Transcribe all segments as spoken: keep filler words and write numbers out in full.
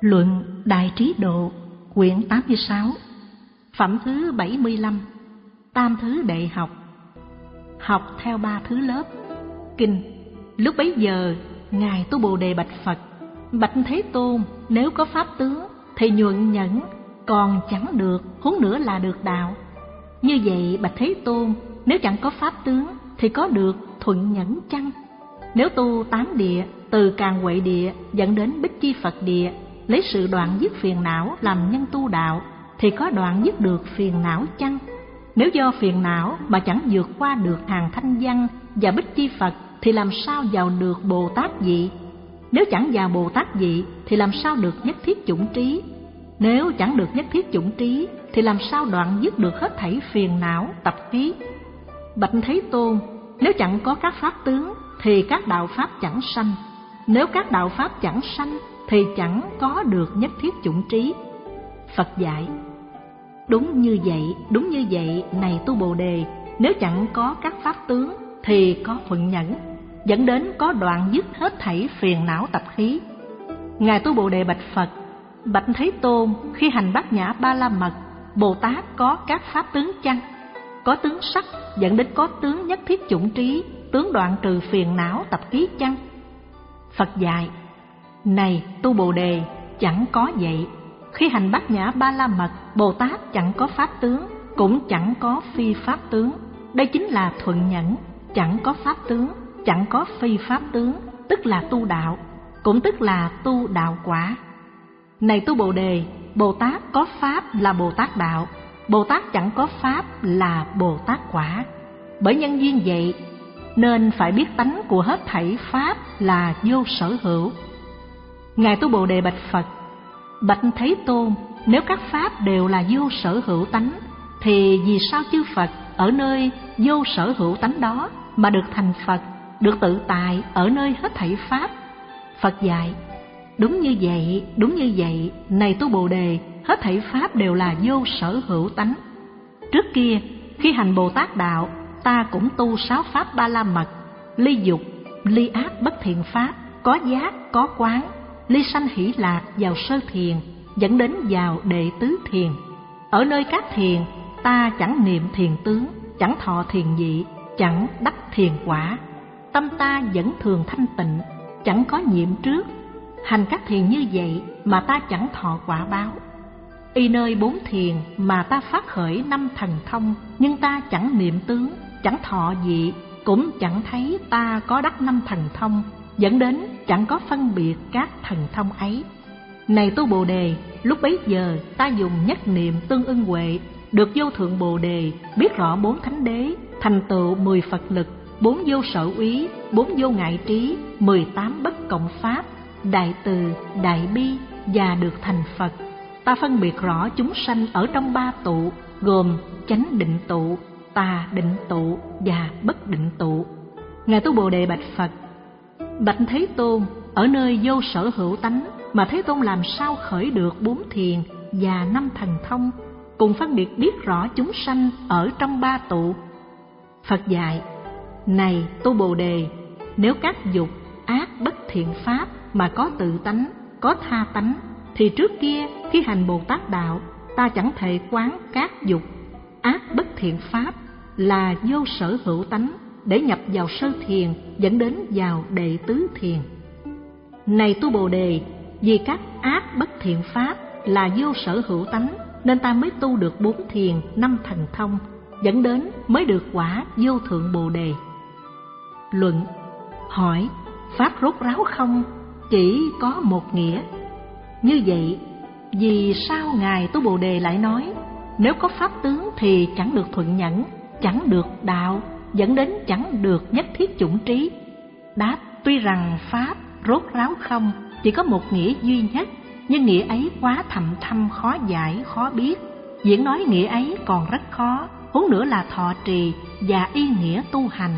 Luận Đại Trí Độ, quyển tám mươi sáu, phẩm thứ bảy mươi lăm, tam thứ đệ học. Học theo ba thứ lớp. Kinh. Lúc bấy giờ, Ngài Tu Bồ Đề bạch Phật: Bạch Thế Tôn, nếu có pháp tướng thì nhuận nhẫn, còn chẳng được, huống nữa là được đạo. Như vậy bạch Thế Tôn, nếu chẳng có pháp tướng thì có được thuận nhẫn chăng? Nếu tu tám địa, từ Càn Huệ địa dẫn đến Bích Chi Phật địa, lấy sự đoạn dứt phiền não làm nhân tu đạo, thì có đoạn dứt được phiền não chăng? Nếu do phiền não mà chẳng vượt qua được hàng thanh văn và Bích Chi Phật, thì làm sao vào được Bồ Tát vị? Nếu chẳng vào Bồ Tát vị thì làm sao được nhất thiết chủng trí? Nếu chẳng được nhất thiết chủng trí thì làm sao đoạn dứt được hết thảy phiền não tập khí? Bạch Thế Tôn, nếu chẳng có các pháp tướng thì các đạo pháp chẳng sanh. Nếu các đạo pháp chẳng sanh thì chẳng có được nhất thiết chủng trí. Phật dạy: Đúng như vậy, đúng như vậy, này Tu Bồ Đề, nếu chẳng có các pháp tướng thì có thuận nhẫn, dẫn đến có đoạn dứt hết thảy phiền não tập khí. Ngài Tu Bồ Đề bạch Phật: Bạch Thế Tôn, khi hành Bát Nhã Ba La Mật, Bồ Tát có các pháp tướng chăng? Có tướng sắc dẫn đến có tướng nhất thiết chủng trí, tướng đoạn trừ phiền não tập khí chăng? Phật dạy: Này Tu Bồ Đề, chẳng có vậy. Khi hành Bát Nhã Ba La Mật, Bồ Tát chẳng có pháp tướng, cũng chẳng có phi pháp tướng. Đây chính là thuận nhẫn, chẳng có pháp tướng, chẳng có phi pháp tướng, tức là tu đạo, cũng tức là tu đạo quả. Này Tu Bồ Đề, Bồ Tát có pháp là Bồ Tát đạo, Bồ Tát chẳng có pháp là Bồ Tát quả. Bởi nhân duyên vậy nên phải biết tánh của hết thảy pháp là vô sở hữu. Ngài Tu Bồ Đề bạch Phật: Bạch Thế Tôn, nếu các pháp đều là vô sở hữu tánh, thì vì sao chư Phật ở nơi vô sở hữu tánh đó mà được thành Phật, được tự tại ở nơi hết thảy pháp? Phật dạy: Đúng như vậy, đúng như vậy, này Tu Bồ Đề, hết thảy pháp đều là vô sở hữu tánh. Trước kia, khi hành Bồ Tát đạo, ta cũng tu sáu pháp Ba La Mật: ly dục, ly ác bất thiện pháp, có giác, có quán, ly sanh hỷ lạc vào sơ thiền, dẫn đến vào đệ tứ thiền. Ở nơi các thiền, ta chẳng niệm thiền tướng, chẳng thọ thiền vị, chẳng đắc thiền quả. Tâm ta vẫn thường thanh tịnh, chẳng có nhiễm trước. Hành các thiền như vậy mà ta chẳng thọ quả báo. Y nơi bốn thiền mà ta phát khởi năm thần thông, nhưng ta chẳng niệm tướng, chẳng thọ vị, cũng chẳng thấy ta có đắc năm thần thông, dẫn đến chẳng có phân biệt các thần thông ấy. Này Tu Bồ Đề, lúc bấy giờ ta dùng nhất niệm tương ưng huệ, được vô thượng Bồ Đề, biết rõ bốn thánh đế, thành tựu mười Phật lực, bốn vô sở úy, bốn vô ngại trí, mười tám bất cộng pháp, đại từ, đại bi, và được thành Phật. Ta phân biệt rõ chúng sanh ở trong ba tụ, gồm chánh định tụ, tà định tụ và bất định tụ. Ngài Tu Bồ Đề bạch Phật: Bạch Thế Tôn, ở nơi vô sở hữu tánh mà Thế Tôn làm sao khởi được bốn thiền và năm thần thông, cùng phân biệt biết rõ chúng sanh ở trong ba tụ? Phật dạy: Này Tu Bồ Đề, nếu các dục, ác, bất thiện pháp mà có tự tánh, có tha tánh, thì trước kia khi hành Bồ Tát đạo, ta chẳng thể quán các dục, ác, bất thiện pháp là vô sở hữu tánh để nhập vào sơ thiền, dẫn đến vào đệ tứ thiền. Này Tu Bồ Đề, vì các ác bất thiện pháp là vô sở hữu tánh, nên ta mới tu được bốn thiền, năm thần thông, dẫn đến mới được quả vô thượng Bồ Đề. Luận. Hỏi: Pháp rốt ráo không? Chỉ có một nghĩa. Như vậy, vì sao Ngài Tu Bồ Đề lại nói nếu có pháp tướng thì chẳng được thuận nhẫn, chẳng được đạo, dẫn đến chẳng được nhất thiết chủng trí? Đáp: Tuy rằng pháp rốt ráo không chỉ có một nghĩa duy nhất, nhưng nghĩa ấy quá thầm thâm, khó giải, khó biết. Diễn nói nghĩa ấy còn rất khó, huống nữa là thọ trì và y nghĩa tu hành.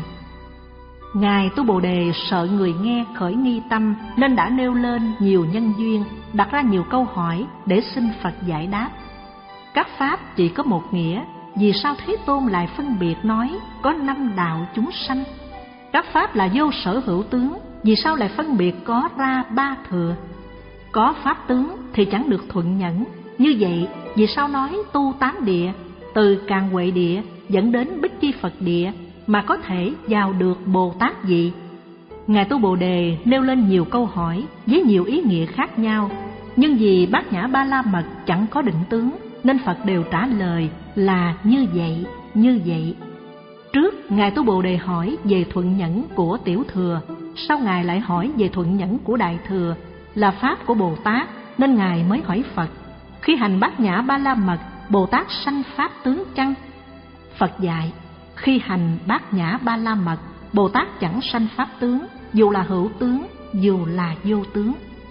Ngài Tu Bồ Đề sợ người nghe khởi nghi tâm, nên đã nêu lên nhiều nhân duyên, đặt ra nhiều câu hỏi để xin Phật giải đáp. Các pháp chỉ có một nghĩa, vì sao Thế Tôn lại phân biệt nói có năm đạo chúng sanh? Các pháp là vô sở hữu tướng, vì sao lại phân biệt có ra ba thừa? có pháp tướng thì chẳng được thuận nhẫn. Như vậy, vì sao nói tu tám địa, từ Càn Huệ địa dẫn đến Bích Chi Phật địa mà có thể vào được Bồ Tát vị? Ngài Tu Bồ Đề nêu lên nhiều câu hỏi với nhiều ý nghĩa khác nhau, nhưng vì Bát Nhã Ba La Mật chẳng có định tướng nên Phật đều trả lời là như vậy, như vậy. Trước Ngài Tu Bồ Đề hỏi về thuận nhẫn của Tiểu Thừa, sau Ngài lại hỏi về thuận nhẫn của Đại Thừa, là pháp của Bồ Tát, nên Ngài mới hỏi Phật: khi hành Bát Nhã Ba La Mật, Bồ Tát sanh pháp tướng chăng? Phật dạy: khi hành Bát Nhã Ba La Mật, Bồ Tát chẳng sanh pháp tướng, dù là hữu tướng, dù là vô tướng.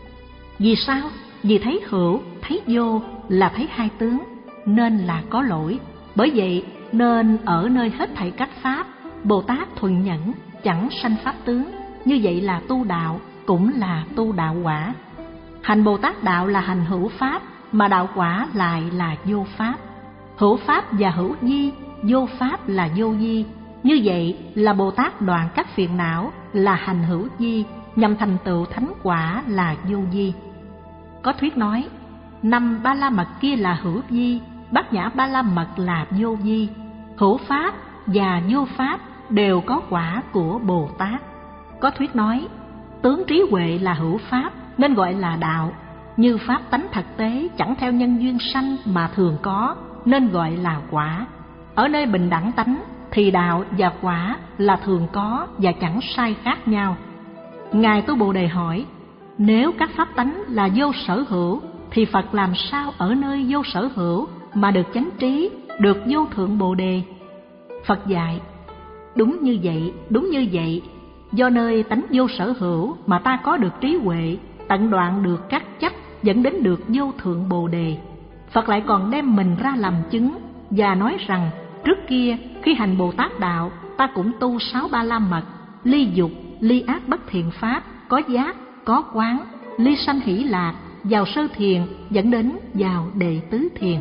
Vì sao? Vì thấy hữu, thấy vô là thấy hai tướng, nên là có lỗi. Bởi vậy nên ở nơi hết thảy các pháp, Bồ Tát thuận nhẫn, chẳng sanh pháp tướng. Như vậy là tu đạo, cũng là tu đạo quả. Hành Bồ Tát đạo là hành hữu pháp, mà đạo quả lại là vô pháp. Hữu pháp và hữu vi, vô pháp là vô vi. Như vậy là Bồ Tát đoạn các phiền não là hành hữu vi, nhằm thành tựu thánh quả là vô vi. Có thuyết nói, năm Ba La Mật kia là hữu vi, Bát Nhã Ba La Mật là vô vi. Hữu pháp và vô pháp đều có quả của Bồ Tát. Có thuyết nói, tướng trí huệ là hữu pháp nên gọi là đạo, như pháp tánh thực tế chẳng theo nhân duyên sanh mà thường có nên gọi là quả. Ở nơi bình đẳng tánh thì đạo và quả là thường có và chẳng sai khác nhau. Ngài Tu Bồ Đề hỏi, nếu các pháp tánh là vô sở hữu thì Phật làm sao ở nơi vô sở hữu mà được chánh trí, được vô thượng Bồ Đề? Phật dạy, đúng như vậy, đúng như vậy. Do nơi tánh vô sở hữu mà ta có được trí huệ, tận đoạn được các chấp, dẫn đến được vô thượng Bồ Đề. Phật lại còn đem mình ra làm chứng và nói rằng, trước kia khi hành Bồ Tát đạo, ta cũng tu sáu Ba La Mật, ly dục, ly ác bất thiện pháp, có giác, có quán, ly sanh hỷ lạc, vào sơ thiền, dẫn đến vào đệ tứ thiền.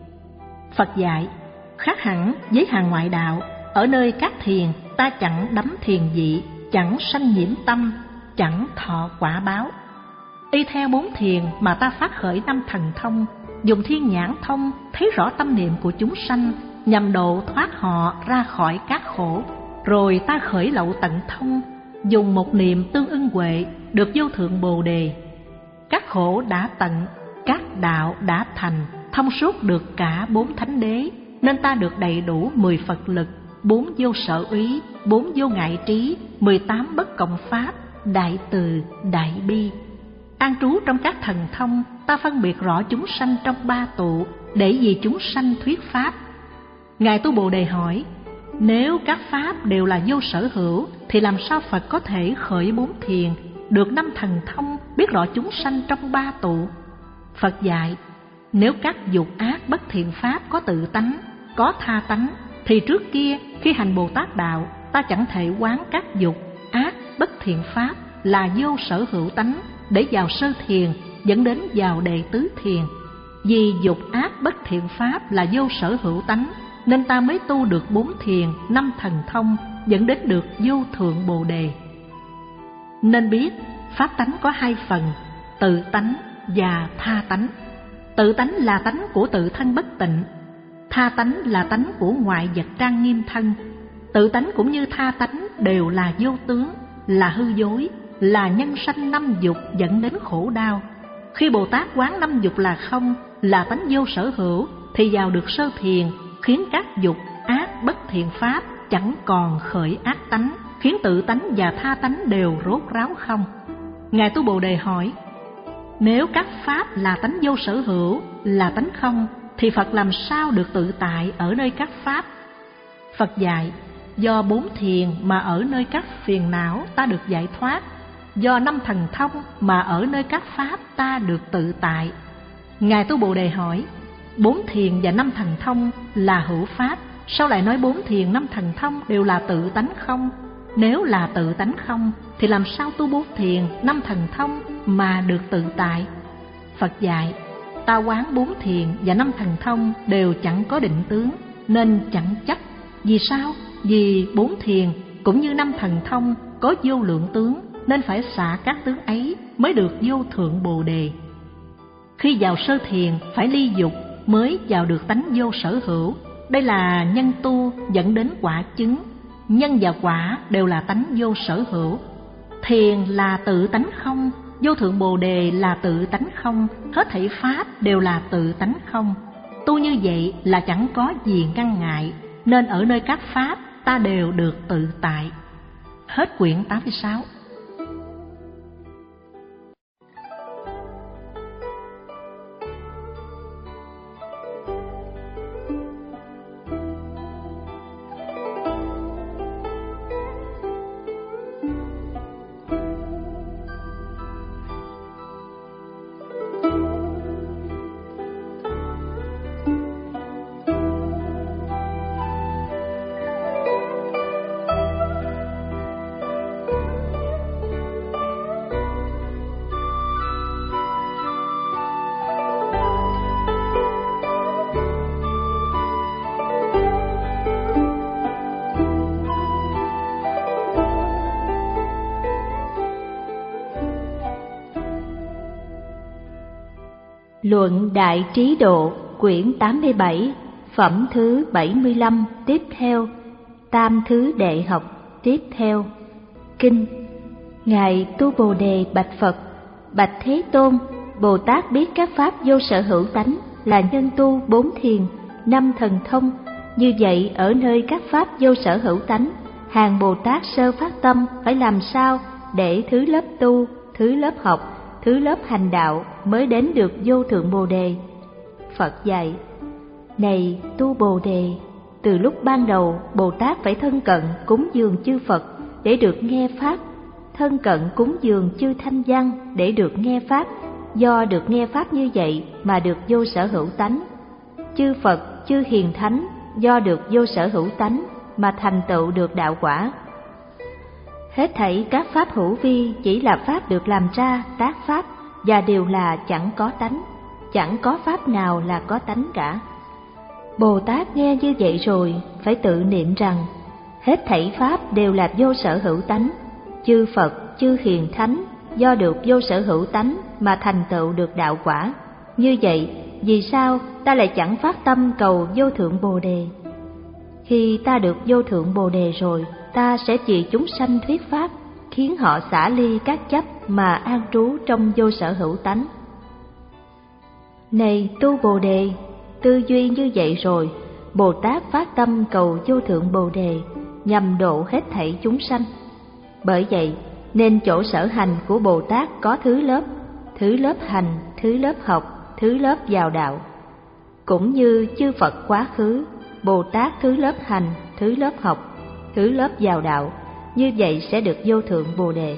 Phật dạy, khác hẳn với hàng ngoại đạo, ở nơi các thiền ta chẳng đắm thiền vị, chẳng sanh nhiễm tâm, chẳng thọ quả báo. Y theo bốn thiền mà ta phát khởi năm thần thông, dùng thiên nhãn thông thấy rõ tâm niệm của chúng sanh, nhằm độ thoát họ ra khỏi các khổ. Rồi ta khởi lậu tận thông, dùng một niệm tương ưng huệ, được vô thượng Bồ Đề. Các khổ đã tận, các đạo đã thành, thông suốt được cả bốn thánh đế, nên ta được đầy đủ mười Phật lực, bốn vô sở úy, bốn vô ngại trí, mười tám bất cộng pháp, đại từ, đại bi. An trú trong các thần thông, ta phân biệt rõ chúng sanh trong ba tụ, để vì chúng sanh thuyết pháp. Ngài Tu Bồ Đề hỏi, nếu các pháp đều là vô sở hữu, thì làm sao Phật có thể khởi bốn thiền, được năm thần thông, biết rõ chúng sanh trong ba tụ? Phật dạy, nếu các dục ác bất thiện pháp có tự tánh, có tha tánh, thì trước kia khi hành Bồ Tát đạo, ta chẳng thể quán các dục ác bất thiện pháp là vô sở hữu tánh để vào sơ thiền, dẫn đến vào đệ tứ thiền. Vì dục ác bất thiện pháp là vô sở hữu tánh, nên ta mới tu được bốn thiền, năm thần thông, dẫn đến được vô thượng Bồ Đề. Nên biết pháp tánh có hai phần, tự tánh và tha tánh. Tự tánh là tánh của tự thân bất tịnh, tha tánh là tánh của ngoại vật trang nghiêm thân. Tự tánh cũng như tha tánh đều là vô tướng, là hư dối, là nhân sanh năm dục dẫn đến khổ đau. Khi Bồ Tát quán năm dục là không, là tánh vô sở hữu, thì vào được sơ thiền, khiến các dục ác bất thiện pháp chẳng còn khởi ác tánh, khiến tự tánh và tha tánh đều rốt ráo không. Ngài Tu Bồ Đề hỏi, nếu các pháp là tánh vô sở hữu, là tánh không, thì Phật làm sao được tự tại ở nơi các pháp? Phật dạy, do bốn thiền mà ở nơi các phiền não ta được giải thoát, do năm thần thông mà ở nơi các pháp ta được tự tại. Ngài Tu Bồ Đề hỏi, bốn thiền và năm thần thông là hữu pháp, sao lại nói bốn thiền năm thần thông đều là tự tánh không? Nếu là tự tánh không, thì làm sao tu bốn thiền năm thần thông mà được tự tại? Phật dạy, ta quán bốn thiền và năm thần thông đều chẳng có định tướng, nên chẳng chấp. Vì sao? Vì bốn thiền cũng như năm thần thông có vô lượng tướng, nên phải xả các tướng ấy mới được vô thượng Bồ Đề. Khi vào sơ thiền phải ly dục mới vào được tánh vô sở hữu. Đây là nhân tu dẫn đến quả chứng. Nhân và quả đều là tánh vô sở hữu. Thiền là tự tánh không, vô thượng bồ đề là tự tánh không, hết thảy pháp đều là tự tánh không. Tu như vậy là chẳng có gì ngăn ngại, nên ở nơi các pháp ta đều được tự tại. Hết quyển tám mươi sáu. Luận Đại Trí Độ, quyển tám mươi bảy, phẩm thứ bảy mươi lăm, tiếp theo, tam thứ đệ học, tiếp theo. Kinh. Ngài Tu Bồ Đề bạch Phật: Bạch Thế Tôn, Bồ Tát biết các pháp vô sở hữu tánh là nhân tu bốn thiền, năm thần thông. Như vậy ở nơi các pháp vô sở hữu tánh, hàng Bồ Tát sơ phát tâm phải làm sao để thứ lớp tu, thứ lớp học, thứ lớp hành đạo mới đến được vô thượng Bồ Đề? Phật dạy: Này Tu Bồ Đề, từ lúc ban đầu Bồ Tát phải thân cận cúng dường chư Phật để được nghe pháp, thân cận cúng dường chư Thanh Văn để được nghe pháp. Do được nghe pháp như vậy mà được vô sở hữu tánh. Chư Phật, chư Hiền Thánh do được vô sở hữu tánh mà thành tựu được đạo quả. Hết thảy các pháp hữu vi chỉ là pháp được làm ra tác pháp, và đều là chẳng có tánh, chẳng có pháp nào là có tánh cả. Bồ Tát nghe như vậy rồi phải tự niệm rằng hết thảy pháp đều là vô sở hữu tánh. Chư Phật, chư Hiền Thánh do được vô sở hữu tánh mà thành tựu được đạo quả. Như vậy, vì sao ta lại chẳng phát tâm cầu vô thượng Bồ Đề? Khi ta được vô thượng Bồ Đề rồi, ta sẽ vì chúng sanh thuyết pháp, khiến họ xả ly các chấp mà an trú trong vô sở hữu tánh. Này Tu Bồ Đề, tư duy như vậy rồi, Bồ Tát phát tâm cầu vô thượng Bồ Đề nhằm độ hết thảy chúng sanh. Bởi vậy nên chỗ sở hành của Bồ Tát có thứ lớp, thứ lớp hành, thứ lớp học, thứ lớp vào đạo. Cũng như chư Phật quá khứ, Bồ Tát thứ lớp hành, thứ lớp học, thứ lớp vào đạo, như vậy sẽ được vô thượng Bồ Đề.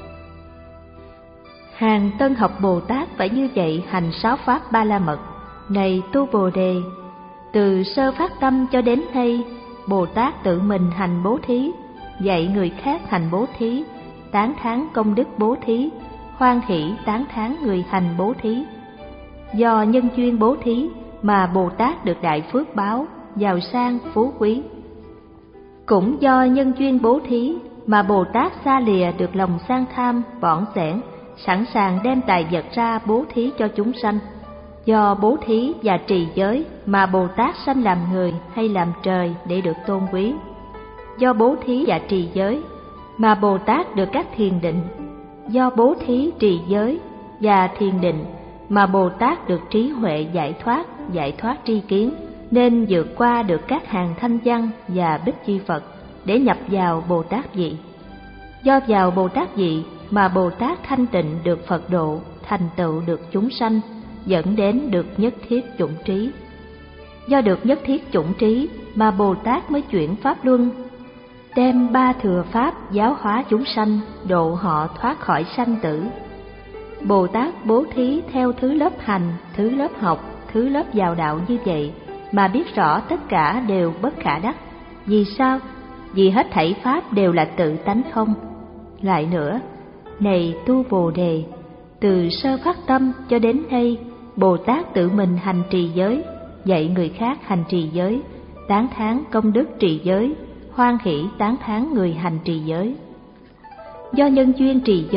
Hàng tân học Bồ Tát phải như vậy hành sáu pháp ba la mật. Này Tu Bồ Đề, từ sơ phát tâm cho đến nay, Bồ Tát tự mình hành bố thí, dạy người khác hành bố thí, tán thán công đức bố thí, hoan hỷ tán thán người hành bố thí. Do nhân duyên bố thí mà Bồ Tát được đại phước báo, giàu sang phú quý. Cũng do nhân duyên bố thí mà Bồ Tát xa lìa được lòng sang tham, bỏn sẻn, sẵn sàng đem tài vật ra bố thí cho chúng sanh. Do bố thí và trì giới mà Bồ Tát sanh làm người hay làm trời để được tôn quý. Do bố thí và trì giới mà Bồ Tát được các thiền định. Do bố thí, trì giới và thiền định mà Bồ Tát được trí huệ giải thoát, giải thoát tri kiến, nên vượt qua được các hàng thanh văn và bích chi Phật để nhập vào Bồ Tát vị. Do vào Bồ Tát vị mà Bồ Tát thanh tịnh được Phật độ, thành tựu được chúng sanh, dẫn đến được nhất thiết chủng trí. Do được nhất thiết chủng trí mà Bồ Tát mới chuyển pháp luân, đem ba thừa pháp giáo hóa chúng sanh, độ họ thoát khỏi sanh tử. Bồ Tát bố thí theo thứ lớp hành, thứ lớp học, thứ lớp vào đạo như vậy mà biết rõ tất cả đều bất khả đắc. Vì sao? Vì hết thảy pháp đều là tự tánh không. Lại nữa, này Tu Bồ Đề, từ sơ phát tâm cho đến nay, Bồ Tát tự mình hành trì giới, dạy người khác hành trì giới, tán thán công đức trì giới, hoan hỷ tán thán người hành trì giới. Do nhân duyên trì giới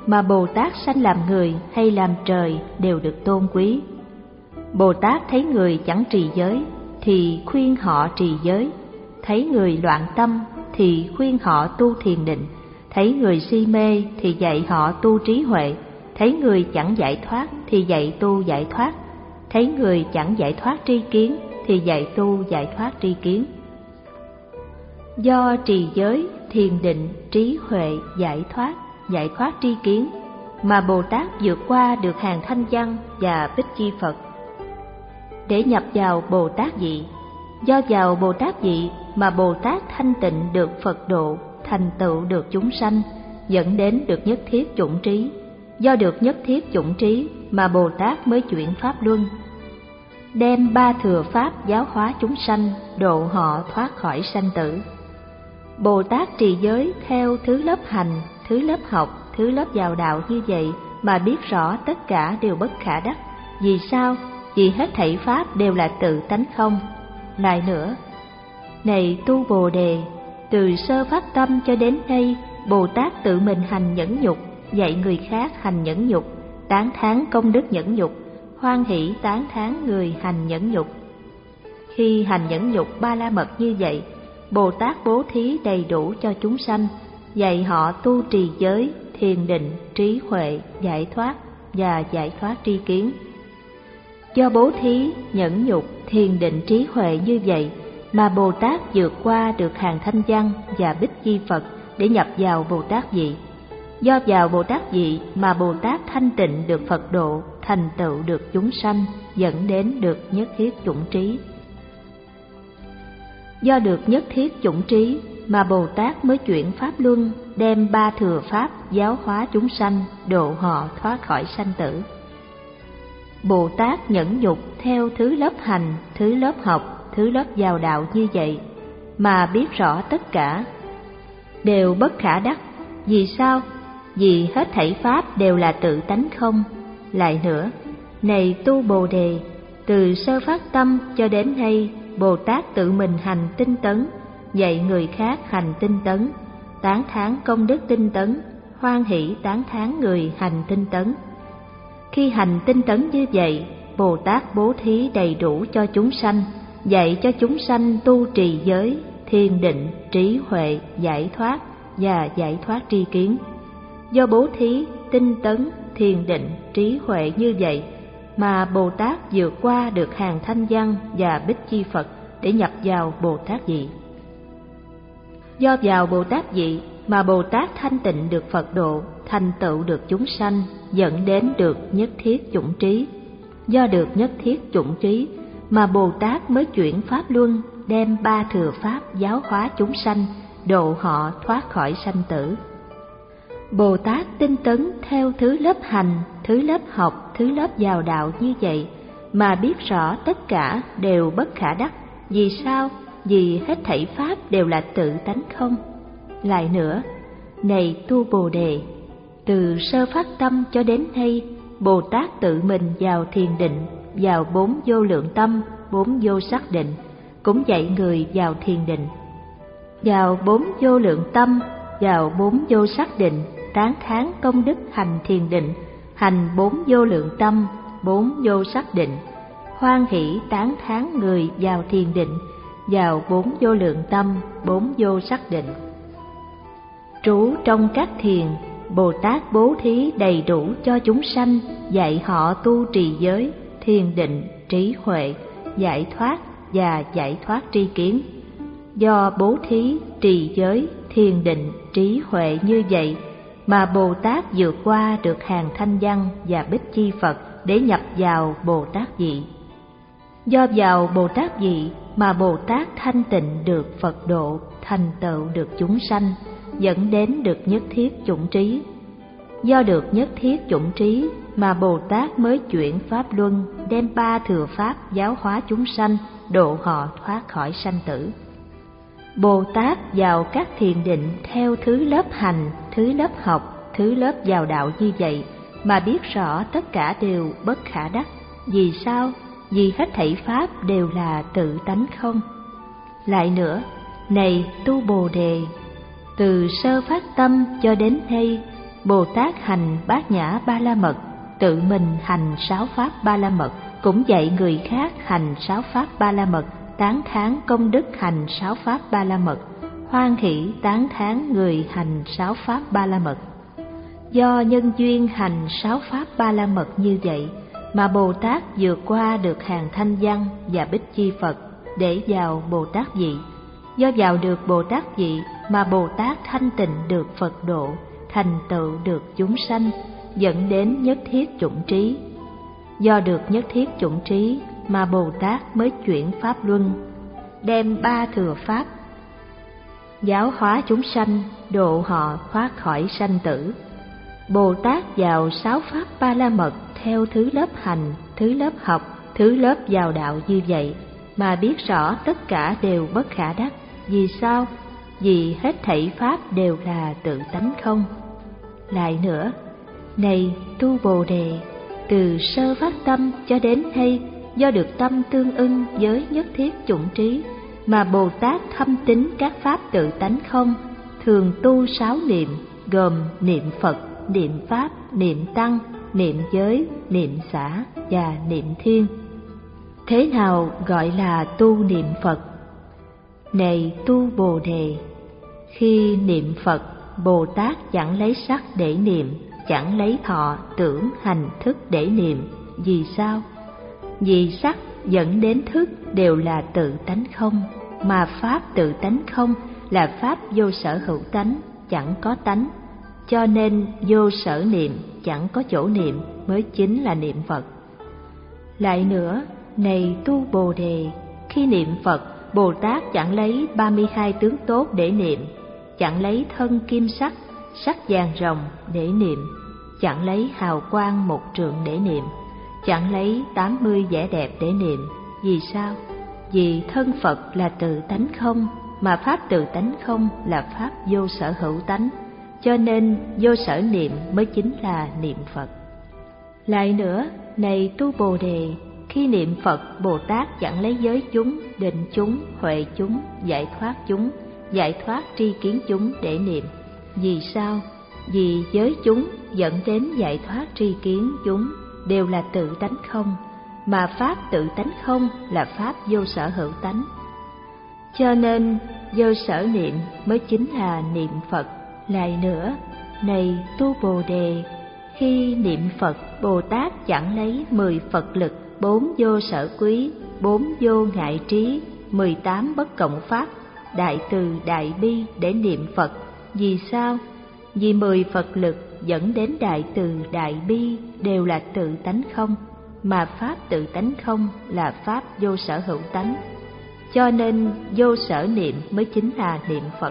mà Bồ Tát sanh làm người hay làm trời đều được tôn quý. Bồ Tát thấy người chẳng trì giới thì khuyên họ trì giới, thấy người loạn tâm thì khuyên họ tu thiền định, thấy người si mê thì dạy họ tu trí huệ, thấy người chẳng giải thoát thì dạy tu giải thoát, thấy người chẳng giải thoát tri kiến thì dạy tu giải thoát tri kiến. Do trì giới, thiền định, trí huệ, giải thoát, giải thoát tri kiến mà Bồ Tát vượt qua được hàng thanh văn và bích chi Phật. Để nhập vào Bồ Tát vị, do vào Bồ Tát vị mà Bồ Tát thanh tịnh được Phật độ, thành tựu được chúng sanh, dẫn đến được nhất thiết chủng trí. Do được nhất thiết chủng trí mà Bồ Tát mới chuyển pháp luân, đem ba thừa pháp giáo hóa chúng sanh, độ họ thoát khỏi sanh tử. Bồ Tát trì giới theo thứ lớp hành, thứ lớp học, thứ lớp vào đạo như vậy mà biết rõ tất cả đều bất khả đắc. Vì sao? Vì hết thảy pháp đều là tự tánh không. Lại nữa, này tu Bồ Đề, từ sơ phát tâm cho đến nay, Bồ Tát tự mình hành nhẫn nhục, dạy người khác hành nhẫn nhục, tán thán công đức nhẫn nhục, hoan hỷ tán thán người hành nhẫn nhục. Khi hành nhẫn nhục ba la mật như vậy, Bồ Tát bố thí đầy đủ cho chúng sanh, dạy họ tu trì giới, thiền định, trí huệ, giải thoát và giải thoát tri kiến. Do bố thí, nhẫn nhục, thiền định, trí huệ như vậy mà Bồ Tát vượt qua được hàng thanh văn và bích chi Phật để nhập vào Bồ Tát vị. Do vào Bồ Tát vị mà Bồ Tát thanh tịnh được Phật độ, thành tựu được chúng sanh, dẫn đến được nhất thiết chủng trí. Do được nhất thiết chủng trí mà Bồ Tát mới chuyển pháp luân, đem ba thừa pháp giáo hóa chúng sanh, độ họ thoát khỏi sanh tử. Bồ Tát nhẫn nhục theo thứ lớp hành, thứ lớp học, thứ lớp vào đạo như vậy mà biết rõ tất cả đều bất khả đắc. Vì sao? Vì hết thảy pháp đều là tự tánh không. Lại nữa, này tu Bồ Đề, từ sơ phát tâm cho đến nay, Bồ Tát tự mình hành tinh tấn, dạy người khác hành tinh tấn, tán thán công đức tinh tấn, hoan hỷ tán thán người hành tinh tấn. Khi hành tinh tấn như vậy, Bồ Tát bố thí đầy đủ cho chúng sanh, dạy cho chúng sanh tu trì giới, thiền định, trí huệ, giải thoát và giải thoát tri kiến. Do bố thí, tinh tấn, thiền định, trí huệ như vậy mà Bồ Tát vượt qua được hàng thanh văn và bích chi Phật để nhập vào Bồ Tát vị. Do vào Bồ Tát vị mà Bồ Tát thanh tịnh được Phật độ, thành tựu được chúng sanh, dẫn đến được nhất thiết chủng trí. Do được nhất thiết chủng trí mà Bồ Tát mới chuyển pháp luân, đem ba thừa pháp giáo hóa chúng sanh, độ họ thoát khỏi sanh tử. Bồ Tát tinh tấn theo thứ lớp hành, thứ lớp học, thứ lớp vào đạo như vậy mà biết rõ tất cả đều bất khả đắc. Vì sao? Vì hết thảy pháp đều là tự tánh không. Lại nữa, này tu Bồ Đề, từ sơ phát tâm cho đến nay, Bồ Tát tự mình vào thiền định, vào bốn vô lượng tâm, bốn vô sắc định, cũng dạy người vào thiền định. Vào bốn vô lượng tâm, vào bốn vô sắc định, tán thán công đức hành thiền định, hành bốn vô lượng tâm, bốn vô sắc định, hoan hỷ tán thán người vào thiền định, vào bốn vô lượng tâm, bốn vô sắc định. Trú trong các thiền, Bồ Tát bố thí đầy đủ cho chúng sanh, dạy họ tu trì giới, thiền định, trí huệ, giải thoát và giải thoát tri kiến. Do bố thí, trì giới, thiền định, trí huệ như vậy mà Bồ Tát vượt qua được hàng thanh văn và bích chi Phật để nhập vào Bồ Tát vị. Do vào Bồ Tát vị mà Bồ Tát thanh tịnh được Phật độ, thành tựu được chúng sanh, dẫn đến được nhất thiết chủng trí. Do được nhất thiết chủng trí mà Bồ Tát mới chuyển pháp luân, đem ba thừa pháp giáo hóa chúng sanh, độ họ thoát khỏi sanh tử. Bồ Tát vào các thiền định theo thứ lớp hành, thứ lớp học, thứ lớp vào đạo như vậy mà biết rõ tất cả đều bất khả đắc. Vì sao? Vì hết thảy pháp đều là tự tánh không. Lại nữa, này tu Bồ Đề, từ sơ phát tâm cho đến nay, Bồ Tát hành Bát Nhã Ba La Mật, tự mình hành sáu pháp Ba La Mật, cũng dạy người khác hành sáu pháp Ba La Mật, tán thán công đức hành sáu pháp Ba La Mật, hoan hỷ tán thán người hành sáu pháp Ba La Mật. Do nhân duyên hành sáu pháp Ba La Mật như vậy mà Bồ Tát vượt qua được hàng Thanh Văn và Bích Chi Phật để vào Bồ Tát vị. Do vào được Bồ Tát vị mà Bồ Tát thanh tịnh được Phật độ, thành tựu được chúng sanh, dẫn đến nhất thiết chủng trí. Do được nhất thiết chủng trí mà Bồ Tát mới chuyển pháp luân, đem ba thừa pháp giáo hóa chúng sanh, độ họ thoát khỏi sanh tử. Bồ Tát vào sáu pháp Ba La Mật theo thứ lớp hành, thứ lớp học, thứ lớp vào đạo như vậy mà biết rõ tất cả đều bất khả đắc. Vì sao? Vì hết thảy pháp đều là tự tánh không. Lại nữa, này tu Bồ Đề, từ sơ phát tâm cho đến nay, do được tâm tương ưng với nhất thiết chủng trí mà Bồ Tát thâm tín các pháp tự tánh không, thường tu sáu niệm, gồm niệm Phật, niệm Pháp, niệm Tăng, niệm Giới, niệm Xả và niệm Thiên. Thế nào gọi là tu niệm Phật? Này tu Bồ Đề, khi niệm Phật, Bồ Tát chẳng lấy sắc để niệm, chẳng lấy thọ, tưởng, hành, thức để niệm. Vì sao? Vì sắc dẫn đến thức đều là tự tánh không, mà pháp tự tánh không là pháp vô sở hữu tánh, chẳng có tánh. Cho nên vô sở niệm, chẳng có chỗ niệm mới chính là niệm Phật. Lại nữa, này tu Bồ Đề, khi niệm Phật, Bồ Tát chẳng lấy ba mươi hai tướng tốt để niệm, chẳng lấy thân kim sắc, sắc vàng rồng để niệm, chẳng lấy hào quang một trượng để niệm, chẳng lấy tám mươi vẻ đẹp để niệm. Vì sao? Vì thân Phật là tự tánh không, mà pháp tự tánh không là pháp vô sở hữu tánh, cho nên vô sở niệm mới chính là niệm Phật. Lại nữa, này tu Bồ Đề, khi niệm Phật, Bồ Tát chẳng lấy giới chúng, định chúng, huệ chúng, giải thoát chúng, giải thoát tri kiến chúng để niệm. Vì sao? Vì giới chúng dẫn đến giải thoát tri kiến chúng đều là tự tánh không, mà pháp tự tánh không là pháp vô sở hữu tánh. Cho nên vô sở niệm mới chính là niệm Phật. Lại nữa, này tu Bồ Đề, khi niệm Phật, Bồ Tát chẳng lấy mười Phật lực, bốn vô sở quý, bốn vô ngại trí, mười tám bất cộng pháp, đại từ đại bi để niệm Phật. Vì sao? Vì mười Phật lực dẫn đến đại từ đại bi đều là tự tánh không, mà pháp tự tánh không là pháp vô sở hữu tánh. Cho nên vô sở niệm mới chính là niệm Phật.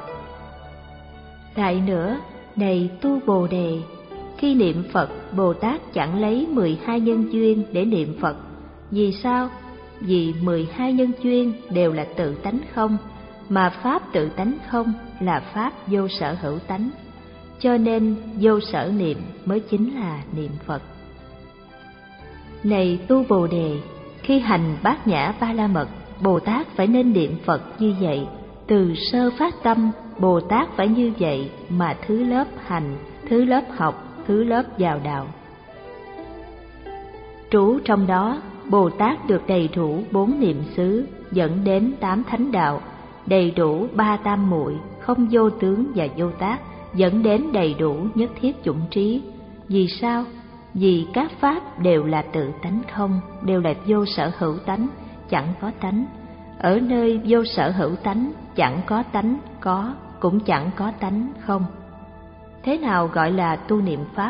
Lại nữa, này tu Bồ Đề, khi niệm Phật, Bồ Tát chẳng lấy mười hai nhân duyên để niệm Phật. Vì sao? Vì mười hai nhân duyên đều là tự tánh không, mà pháp tự tánh không là pháp vô sở hữu tánh. Cho nên vô sở niệm mới chính là niệm Phật. Này tu Bồ Đề, khi hành Bát Nhã Ba La Mật, Bồ Tát phải nên niệm Phật như vậy. Từ sơ phát tâm, Bồ Tát phải như vậy mà thứ lớp hành, thứ lớp học, thứ lớp vào đạo. Trú trong đó, Bồ Tát được đầy đủ bốn niệm xứ, dẫn đến tám thánh đạo, đầy đủ ba tam muội, không vô tướng và vô tác, dẫn đến đầy đủ nhất thiết chủng trí. Vì sao? Vì các pháp đều là tự tánh không, đều là vô sở hữu tánh, chẳng có tánh. Ở nơi vô sở hữu tánh, chẳng có tánh có, cũng chẳng có tánh không. Thế nào gọi là tu niệm pháp?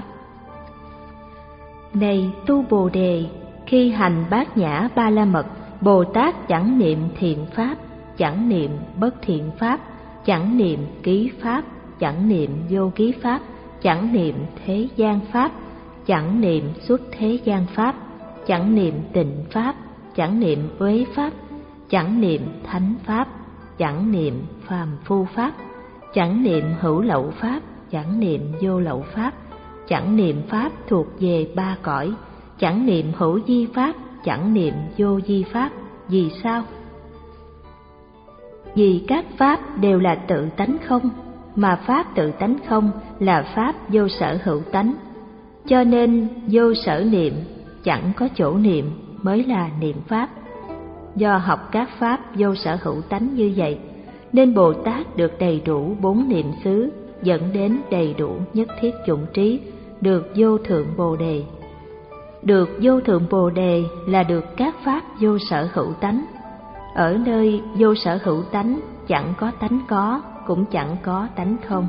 Này tu Bồ Đề, khi hành Bát Nhã Ba La Mật, Bồ Tát chẳng niệm thiện pháp, chẳng niệm bất thiện pháp, chẳng niệm ký pháp, chẳng niệm vô ký pháp, chẳng niệm thế gian pháp, chẳng niệm xuất thế gian pháp, chẳng niệm tịnh pháp, chẳng niệm uế pháp, chẳng niệm thánh pháp, chẳng niệm phàm phu pháp, chẳng niệm hữu lậu pháp, chẳng niệm vô lậu pháp, chẳng niệm pháp thuộc về ba cõi, chẳng niệm hữu di pháp, chẳng niệm vô di pháp. Vì sao? Vì các pháp đều là tự tánh không, mà pháp tự tánh không là pháp vô sở hữu tánh. Cho nên vô sở niệm, chẳng có chỗ niệm mới là niệm pháp. Do học các pháp vô sở hữu tánh như vậy, nên Bồ Tát được đầy đủ bốn niệm xứ, dẫn đến đầy đủ nhất thiết chủng trí, được vô thượng Bồ Đề. Được vô thượng Bồ Đề là được các pháp vô sở hữu tánh. Ở nơi vô sở hữu tánh, chẳng có tánh có, cũng chẳng có tánh không.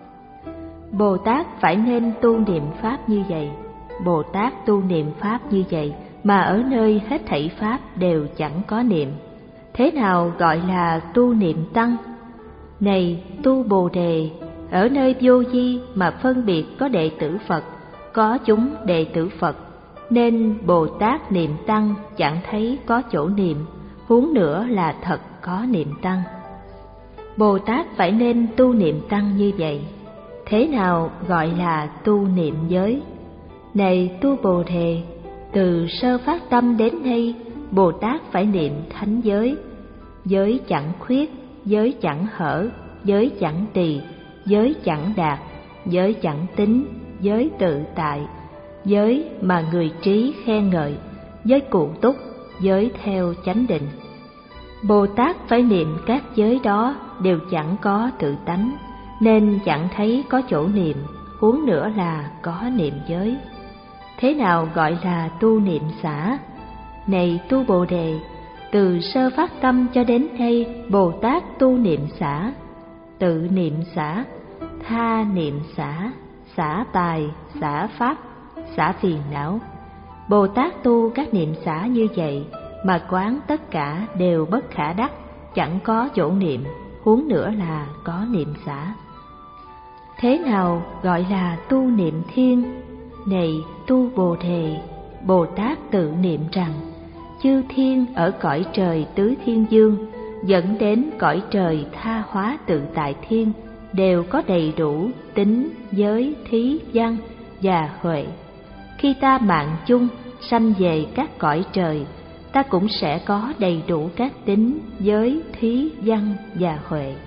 Bồ Tát phải nên tu niệm pháp như vậy. Bồ Tát tu niệm pháp như vậy mà ở nơi hết thảy pháp đều chẳng có niệm. Thế nào gọi là tu niệm tăng? Này tu Bồ Đề, ở nơi vô vi mà phân biệt có đệ tử Phật, có chúng đệ tử Phật, nên Bồ Tát niệm tăng chẳng thấy có chỗ niệm, huống nữa là thật có niệm tăng. Bồ Tát phải nên tu niệm tăng như vậy. Thế nào gọi là tu niệm giới? Này tu Bồ Đề, từ sơ phát tâm đến nay, Bồ Tát phải niệm thánh giới. Giới chẳng khuyết, giới chẳng hở, giới chẳng tỳ, giới chẳng đạt, giới chẳng tính, giới tự tại, giới mà người trí khen ngợi, giới cụ túc, giới theo chánh định. Bồ Tát phải niệm các giới đó đều chẳng có tự tánh, nên chẳng thấy có chỗ niệm, huống nữa là có niệm giới. Thế nào gọi là tu niệm xả? Này tu Bồ Đề, từ sơ phát tâm cho đến nay, Bồ Tát tu niệm xả, tự niệm xả, tha niệm xả, xả tài, xả pháp, xả phiền não. Bồ Tát tu các niệm xả như vậy mà quán tất cả đều bất khả đắc, chẳng có chỗ niệm, huống nữa là có niệm xả. Thế nào gọi là tu niệm thiên? Này tu Bồ Đề, Bồ Tát tự niệm rằng chư thiên ở cõi trời tứ thiên dương dẫn đến cõi trời tha hóa tự tại thiên đều có đầy đủ tính, giới, thí, văn và huệ. Khi ta mạng chung sanh về các cõi trời, ta cũng sẽ có đầy đủ các tính, giới, thí, văn và huệ.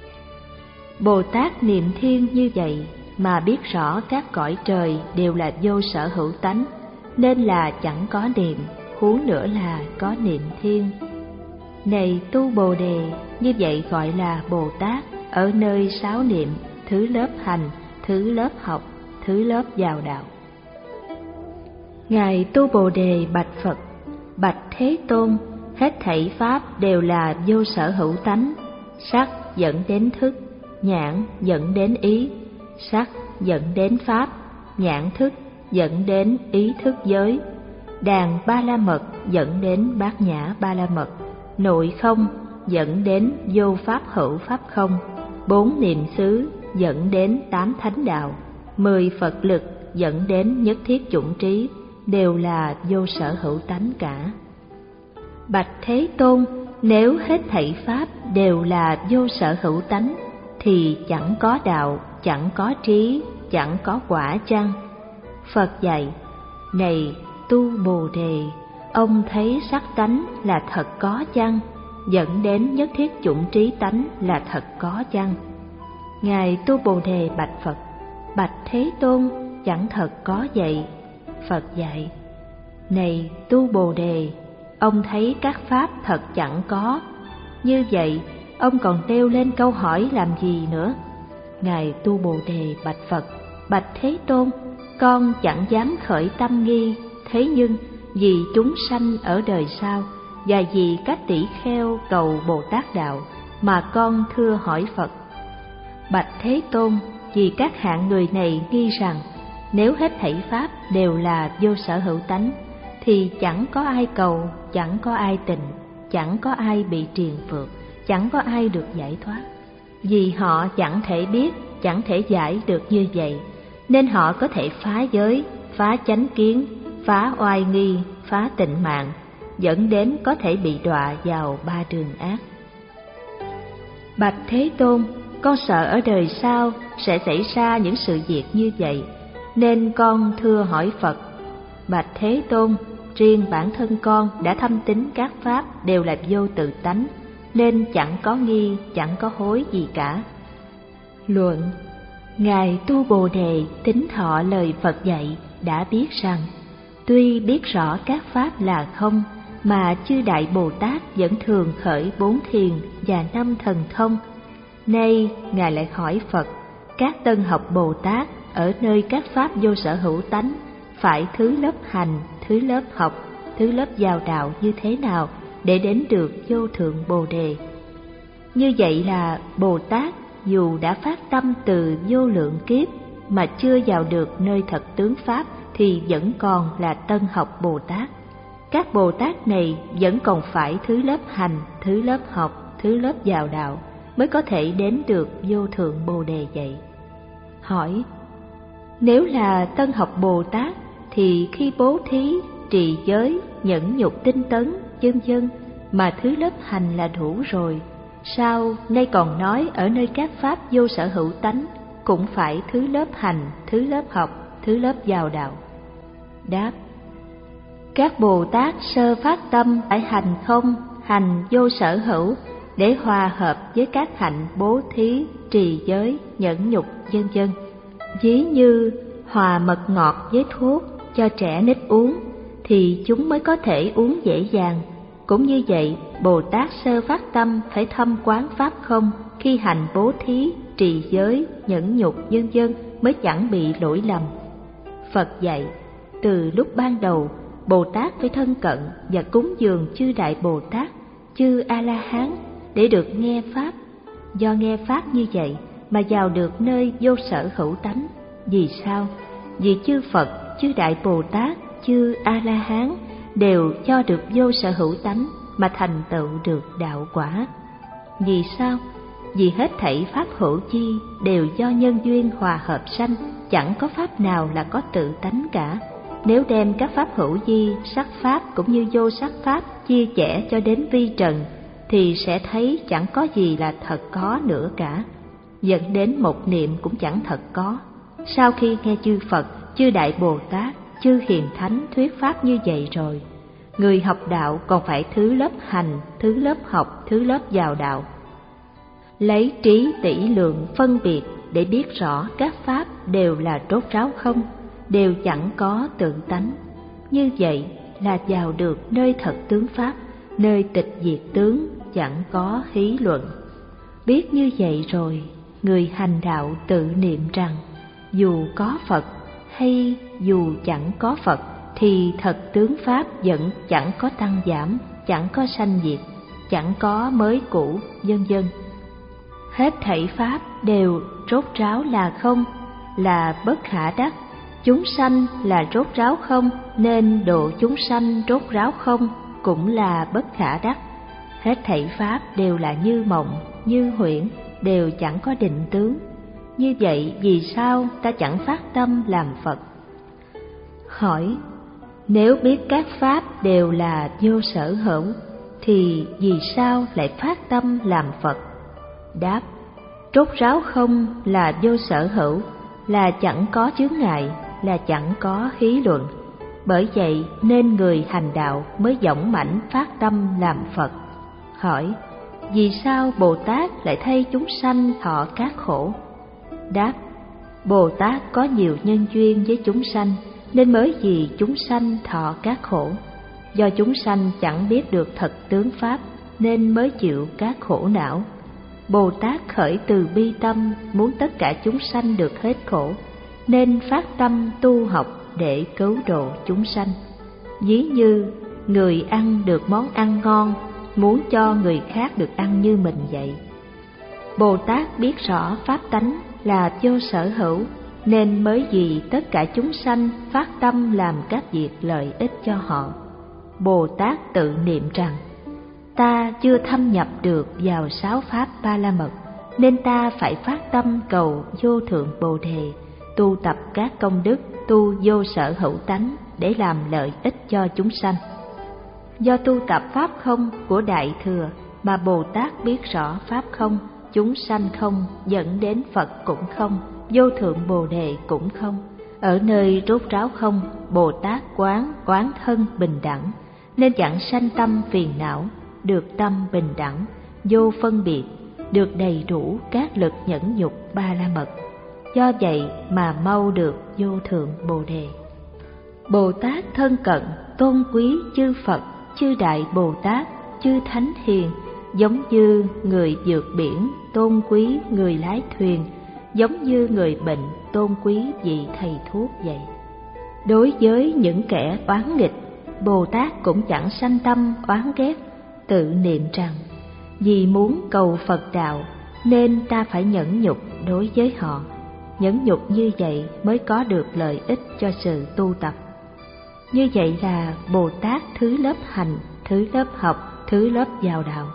Bồ Tát niệm thiên như vậy mà biết rõ các cõi trời đều là vô sở hữu tánh, nên là chẳng có niệm, huống nữa là có niệm thiên. Này tu Bồ Đề, như vậy gọi là Bồ Tát ở nơi sáu niệm, thứ lớp hành, thứ lớp học, thứ lớp vào đạo. Ngài tu Bồ Đề bạch Phật: bạch Thế Tôn, hết thảy pháp đều là vô sở hữu tánh. Sắc dẫn đến thức, nhãn dẫn đến ý, sắc dẫn đến pháp, nhãn thức dẫn đến ý thức giới, đàn ba la mật dẫn đến bát nhã ba la mật, nội không dẫn đến vô pháp hữu pháp không, bốn niệm xứ dẫn đến tám thánh đạo, mười Phật lực dẫn đến nhất thiết chủng trí, đều là vô sở hữu tánh cả. Bạch Thế Tôn, nếu hết thảy pháp đều là vô sở hữu tánh, thì chẳng có đạo, chẳng có trí, chẳng có quả chăng? Phật dạy: này tu Bồ Đề, ông thấy sắc tánh là thật có chăng? Dẫn đến nhất thiết chủng trí tánh là thật có chăng? Ngài tu Bồ Đề bạch Phật: bạch Thế Tôn, chẳng thật có vậy. Phật dạy: này tu Bồ Đề, ông thấy các pháp thật chẳng có. Như vậy, ông còn nêu lên câu hỏi làm gì nữa? Ngài tu Bồ Đề bạch Phật: bạch Thế Tôn, con chẳng dám khởi tâm nghi, thế nhưng vì chúng sanh ở đời sau và vì các tỷ kheo cầu Bồ Tát đạo mà con thưa hỏi Phật. Bạch Thế Tôn, vì các hạng người này nghi rằng nếu hết thảy pháp đều là vô sở hữu tánh, thì chẳng có ai cầu, chẳng có ai tịnh, chẳng có ai bị triền phược, chẳng có ai được giải thoát. Vì họ chẳng thể biết, chẳng thể giải được như vậy, nên họ có thể phá giới, phá chánh kiến, phá oai nghi, phá tịnh mạng, dẫn đến có thể bị đọa vào ba đường ác. Bạch Thế Tôn, con sợ ở đời sau sẽ xảy ra những sự việc như vậy, nên con thưa hỏi Phật. Bạch Thế Tôn, riêng bản thân con đã thâm tín các pháp đều là vô tự tánh, nên chẳng có nghi, chẳng có hối gì cả. Luận: Ngài Tu Bồ Đề tín thọ lời Phật dạy, đã biết rằng tuy biết rõ các pháp là không, mà chư Đại Bồ Tát vẫn thường khởi bốn thiền và năm thần thông. Nay Ngài lại hỏi Phật: các tân học Bồ Tát ở nơi các pháp vô sở hữu tánh phải thứ lớp hành, thứ lớp học, thứ lớp vào đạo như thế nào để đến được vô thượng Bồ Đề? Như vậy là Bồ Tát dù đã phát tâm từ vô lượng kiếp mà chưa vào được nơi thật tướng pháp thì vẫn còn là tân học Bồ Tát. Các Bồ Tát này vẫn còn phải thứ lớp hành, thứ lớp học, thứ lớp vào đạo mới có thể đến được vô thượng Bồ Đề vậy. Hỏi: nếu là tân học Bồ Tát thì khi bố thí, trì giới, nhẫn nhục tinh tấn, vân vân mà thứ lớp hành là đủ rồi, sao nay còn nói ở nơi các pháp vô sở hữu tánh cũng phải thứ lớp hành, thứ lớp học, thứ lớp vào đạo? Đáp: các Bồ Tát sơ phát tâm phải hành không, hành vô sở hữu để hòa hợp với các hạnh bố thí, trì giới, nhẫn nhục, vân vân. Ví như hòa mật ngọt với thuốc cho trẻ nít uống thì chúng mới có thể uống dễ dàng. Cũng như vậy, Bồ Tát sơ phát tâm phải thâm quán pháp không khi hành bố thí, trì giới, nhẫn nhục, vân vân mới chẳng bị lỗi lầm. Phật dạy, từ lúc ban đầu, Bồ Tát phải thân cận và cúng dường chư Đại Bồ Tát, chư A-la-hán để được nghe pháp. Do nghe pháp như vậy mà vào được nơi vô sở hữu tánh. Vì sao? Vì chư Phật, chư Đại Bồ Tát, chư A-la-hán đều cho được vô sở hữu tánh mà thành tựu được đạo quả. Vì sao? Vì hết thảy pháp hữu chi đều do nhân duyên hòa hợp sanh, chẳng có pháp nào là có tự tánh cả. Nếu đem các pháp hữu vi, sắc pháp cũng như vô sắc pháp chia sẻ cho đến vi trần thì sẽ thấy chẳng có gì là thật có nữa cả, dẫn đến một niệm cũng chẳng thật có. Sau khi nghe chư Phật, chư Đại Bồ Tát, chư Hiền Thánh thuyết pháp như vậy rồi, người học đạo còn phải thứ lớp hành, thứ lớp học, thứ lớp vào đạo. Lấy trí tỷ lượng phân biệt để biết rõ các pháp đều là rốt ráo không, đều chẳng có tự tánh. Như vậy là vào được nơi thật tướng pháp, nơi tịch diệt tướng, chẳng có hí luận. Biết như vậy rồi, người hành đạo tự niệm rằng dù có Phật hay dù chẳng có Phật thì thật tướng pháp vẫn chẳng có tăng giảm, chẳng có sanh diệt, chẳng có mới cũ, vân vân. Hết thảy pháp đều rốt ráo là không, là bất khả đắc. Chúng sanh là rốt ráo không, nên độ chúng sanh rốt ráo không cũng là bất khả đắc. Hết thảy pháp đều là như mộng, như huyễn, đều chẳng có định tướng. Như vậy vì sao ta chẳng phát tâm làm Phật? Hỏi: nếu biết các pháp đều là vô sở hữu thì vì sao lại phát tâm làm Phật? Đáp: rốt ráo không là vô sở hữu, là chẳng có chướng ngại, là chẳng có hí luận. Bởi vậy nên người hành đạo mới dõng mãnh phát tâm làm Phật. Hỏi: vì sao Bồ Tát lại thay chúng sanh thọ các khổ? Đáp: Bồ Tát có nhiều nhân duyên với chúng sanh, nên mới vì chúng sanh thọ các khổ. Do chúng sanh chẳng biết được thật tướng pháp, nên mới chịu các khổ não. Bồ Tát khởi từ bi tâm, muốn tất cả chúng sanh được hết khổ, nên phát tâm tu học để cứu độ chúng sanh. Ví như người ăn được món ăn ngon, muốn cho người khác được ăn như mình vậy. Bồ Tát biết rõ pháp tánh là vô sở hữu, nên mới vì tất cả chúng sanh phát tâm làm các việc lợi ích cho họ. Bồ Tát tự niệm rằng: ta chưa thâm nhập được vào sáu pháp ba la mật, nên ta phải phát tâm cầu vô thượng Bồ Đề, tu tập các công đức, tu vô sở hữu tánh để làm lợi ích cho chúng sanh. Do tu tập pháp không của Đại Thừa mà Bồ Tát biết rõ pháp không, chúng sanh không, dẫn đến Phật cũng không, vô thượng Bồ Đề cũng không. Ở nơi rốt ráo không, Bồ Tát quán quán thân bình đẳng, nên chẳng sanh tâm phiền não, được tâm bình đẳng, vô phân biệt, được đầy đủ các lực nhẫn nhục ba la mật, do vậy mà mau được vô thượng Bồ đề. Bồ Tát thân cận tôn quý chư Phật, chư Đại Bồ Tát, chư Thánh Hiền, giống như người vượt biển tôn quý người lái thuyền, giống như người bệnh tôn quý vị thầy thuốc vậy. Đối với những kẻ oán nghịch, Bồ Tát cũng chẳng sanh tâm oán ghét, tự niệm rằng vì muốn cầu Phật đạo nên ta phải nhẫn nhục đối với họ. Nhẫn nhục như vậy mới có được lợi ích cho sự tu tập. Như vậy là Bồ Tát thứ lớp hành, thứ lớp học, thứ lớp vào đạo.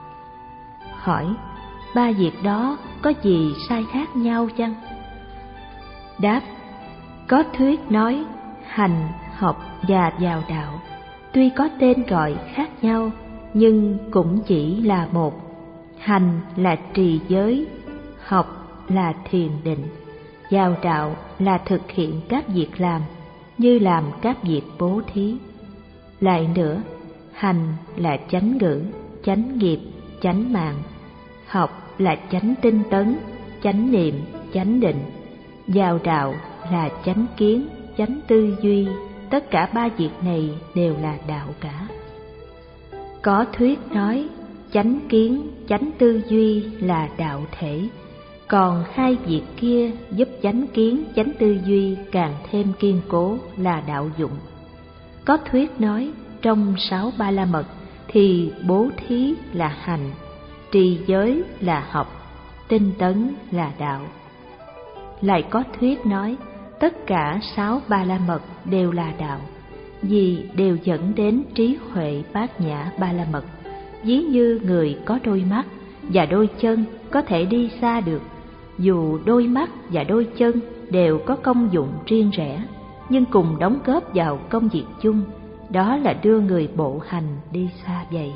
Hỏi, ba việc đó có gì sai khác nhau chăng? Đáp, có thuyết nói hành, học và vào đạo tuy có tên gọi khác nhau nhưng cũng chỉ là một. Hành là trì giới, học là thiền định, vào đạo là thực hiện các việc làm như làm các việc bố thí. Lại nữa, hành là chánh ngữ, chánh nghiệp, chánh mạng, học là chánh tinh tấn, chánh niệm, chánh định, vào đạo là chánh kiến, chánh tư duy. Tất cả ba việc này đều là đạo cả. Có thuyết nói chánh kiến, chánh tư duy là đạo thể, còn hai việc kia giúp chánh kiến, chánh tư duy càng thêm kiên cố là đạo dụng. Có thuyết nói trong sáu ba la mật thì bố thí là hành, trì giới là học, tinh tấn là đạo. Lại có thuyết nói tất cả sáu ba la mật đều là đạo, vì đều dẫn đến trí huệ bát nhã ba la mật. Ví như người có đôi mắt và đôi chân có thể đi xa được, dù đôi mắt và đôi chân đều có công dụng riêng rẽ, nhưng cùng đóng góp vào công việc chung, đó là đưa người bộ hành đi xa vậy.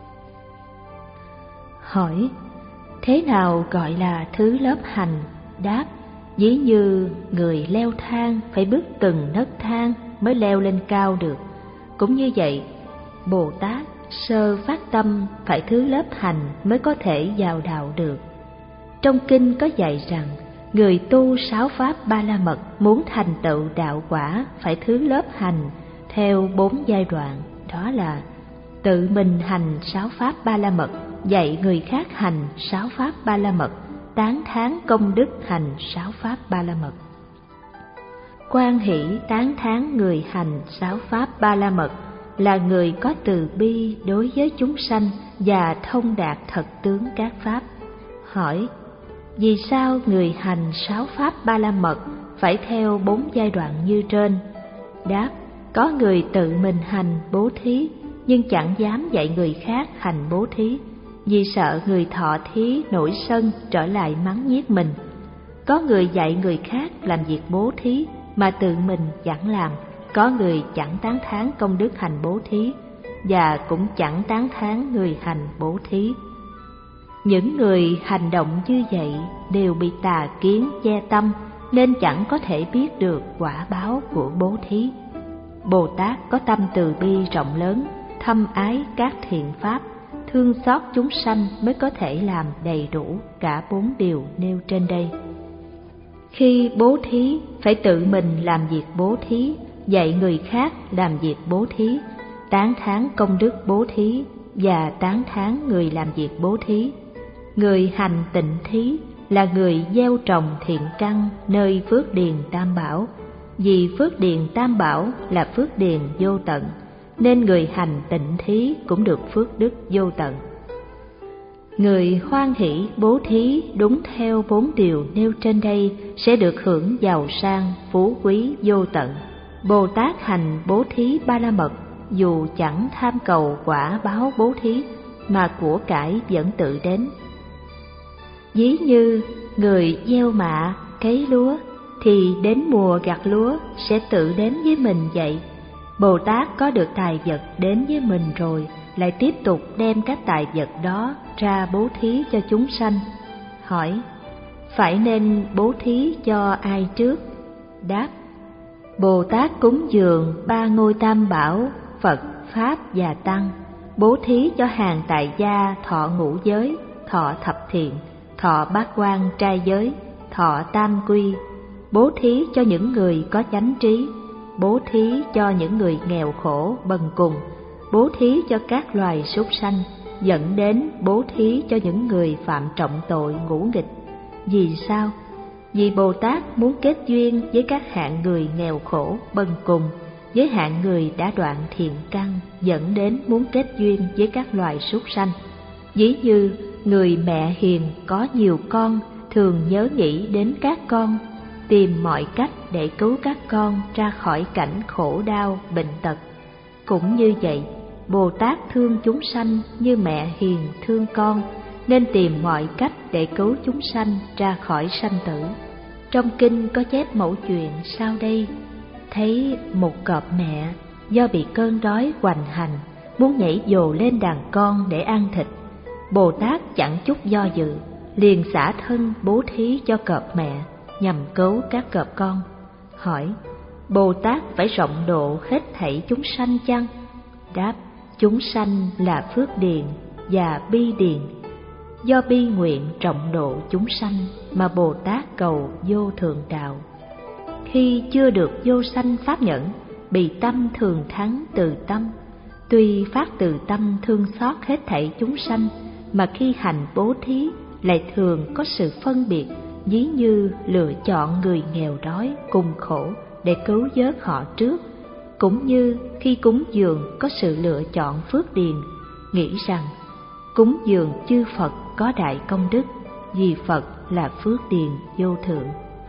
Hỏi, thế nào gọi là thứ lớp hành? Đáp, ví như người leo thang phải bước từng nấc thang mới leo lên cao được. Cũng như vậy, Bồ Tát sơ phát tâm phải thứ lớp hành mới có thể vào đạo được. Trong kinh có dạy rằng người tu sáu pháp ba la mật muốn thành tựu đạo quả phải thứ lớp hành theo bốn giai đoạn, đó là tự mình hành sáu pháp ba la mật, dạy người khác hành sáu pháp ba la mật, tán thán công đức hành sáu pháp ba la mật. Quan hỷ tán thán người hành sáu pháp ba la mật là người có từ bi đối với chúng sanh và thông đạt thật tướng các pháp. Hỏi, vì sao người hành sáu pháp ba la mật phải theo bốn giai đoạn như trên? Đáp, có người tự mình hành bố thí nhưng chẳng dám dạy người khác hành bố thí, vì sợ người thọ thí nổi sân trở lại mắng nhiếc mình. Có người dạy người khác làm việc bố thí mà tự mình chẳng làm. Có người chẳng tán thán công đức hành bố thí và cũng chẳng tán thán người hành bố thí. Những người hành động như vậy đều bị tà kiến che tâm nên chẳng có thể biết được quả báo của bố thí. Bồ Tát có tâm từ bi rộng lớn, thâm ái các thiện pháp, thương xót chúng sanh mới có thể làm đầy đủ cả bốn điều nêu trên đây. Khi bố thí phải tự mình làm việc bố thí, dạy người khác làm việc bố thí, tán thán công đức bố thí và tán thán người làm việc bố thí. Người hành tịnh thí là người gieo trồng thiện căn nơi phước điền tam bảo, vì phước điền tam bảo là phước điền vô tận, nên người hành tịnh thí cũng được phước đức vô tận. Người hoan hỷ bố thí đúng theo bốn điều nêu trên đây sẽ được hưởng giàu sang, phú quý vô tận. Bồ Tát hành bố thí ba la mật, dù chẳng tham cầu quả báo bố thí mà của cải vẫn tự đến. Ví như người gieo mạ, cấy lúa thì đến mùa gặt lúa sẽ tự đến với mình vậy. Bồ Tát có được tài vật đến với mình rồi, lại tiếp tục đem các tài vật đó ra bố thí cho chúng sanh. Hỏi, phải nên bố thí cho ai trước? Đáp, Bồ Tát cúng dường ba ngôi tam bảo, Phật, Pháp và Tăng, bố thí cho hàng tại gia thọ ngũ giới, thọ thập thiện, thọ bát quan trai giới, thọ tam quy, bố thí cho những người có chánh trí, bố thí cho những người nghèo khổ bần cùng, bố thí cho các loài súc sanh, dẫn đến bố thí cho những người phạm trọng tội ngũ nghịch. Vì sao? Vì Bồ Tát muốn kết duyên với các hạng người nghèo khổ bần cùng, với hạng người đã đoạn thiện căn, dẫn đến muốn kết duyên với các loài súc sanh. Ví như người mẹ hiền có nhiều con, thường nhớ nghĩ đến các con, tìm mọi cách để cứu các con ra khỏi cảnh khổ đau, bệnh tật. Cũng như vậy, Bồ Tát thương chúng sanh như mẹ hiền thương con, nên tìm mọi cách để cứu chúng sanh ra khỏi sanh tử. Trong kinh có chép mẫu chuyện sau đây. Thấy một cọp mẹ do bị cơn đói hoành hành, muốn nhảy dồ lên đàn con để ăn thịt. Bồ Tát chẳng chút do dự, liền xả thân bố thí cho cọp mẹ, nhằm cứu các cọp con. Hỏi: Bồ Tát phải rộng độ hết thảy chúng sanh chăng? Đáp: chúng sanh là phước điền và bi điền. Do bi nguyện rộng độ chúng sanh mà Bồ Tát cầu vô thượng đạo. Khi chưa được vô sanh pháp nhẫn, bị tâm thường thắng từ tâm, tuy phát từ tâm thương xót hết thảy chúng sanh, mà khi hành bố thí lại thường có sự phân biệt, ví như lựa chọn người nghèo đói cùng khổ để cứu vớt họ trước. Cũng như khi cúng dường có sự lựa chọn phước điền, nghĩ rằng cúng dường chư Phật có đại công đức, vì Phật là phước điền vô thượng.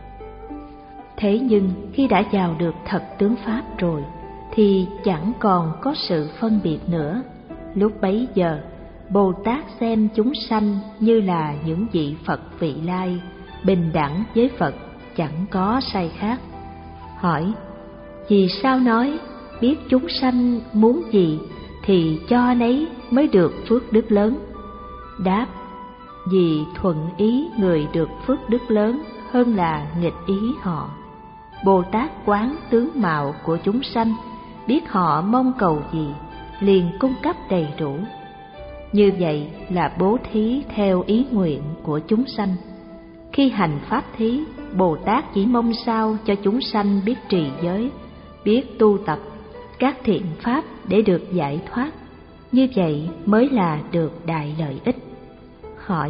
Thế nhưng khi đã vào được thật tướng Pháp rồi, thì chẳng còn có sự phân biệt nữa. Lúc bấy giờ, Bồ Tát xem chúng sanh như là những vị Phật vị lai, bình đẳng với Phật, chẳng có sai khác. Hỏi: vì sao nói biết chúng sanh muốn gì thì cho nấy mới được phước đức lớn? Đáp: vì thuận ý người được phước đức lớn hơn là nghịch ý họ. Bồ Tát quán tướng mạo của chúng sanh, biết họ mong cầu gì, liền cung cấp đầy đủ. Như vậy là bố thí theo ý nguyện của chúng sanh. Khi hành pháp thí, Bồ Tát chỉ mong sao cho chúng sanh biết trì giới, biết tu tập các thiện pháp để được giải thoát. Như vậy mới là được đại lợi ích. Hỏi: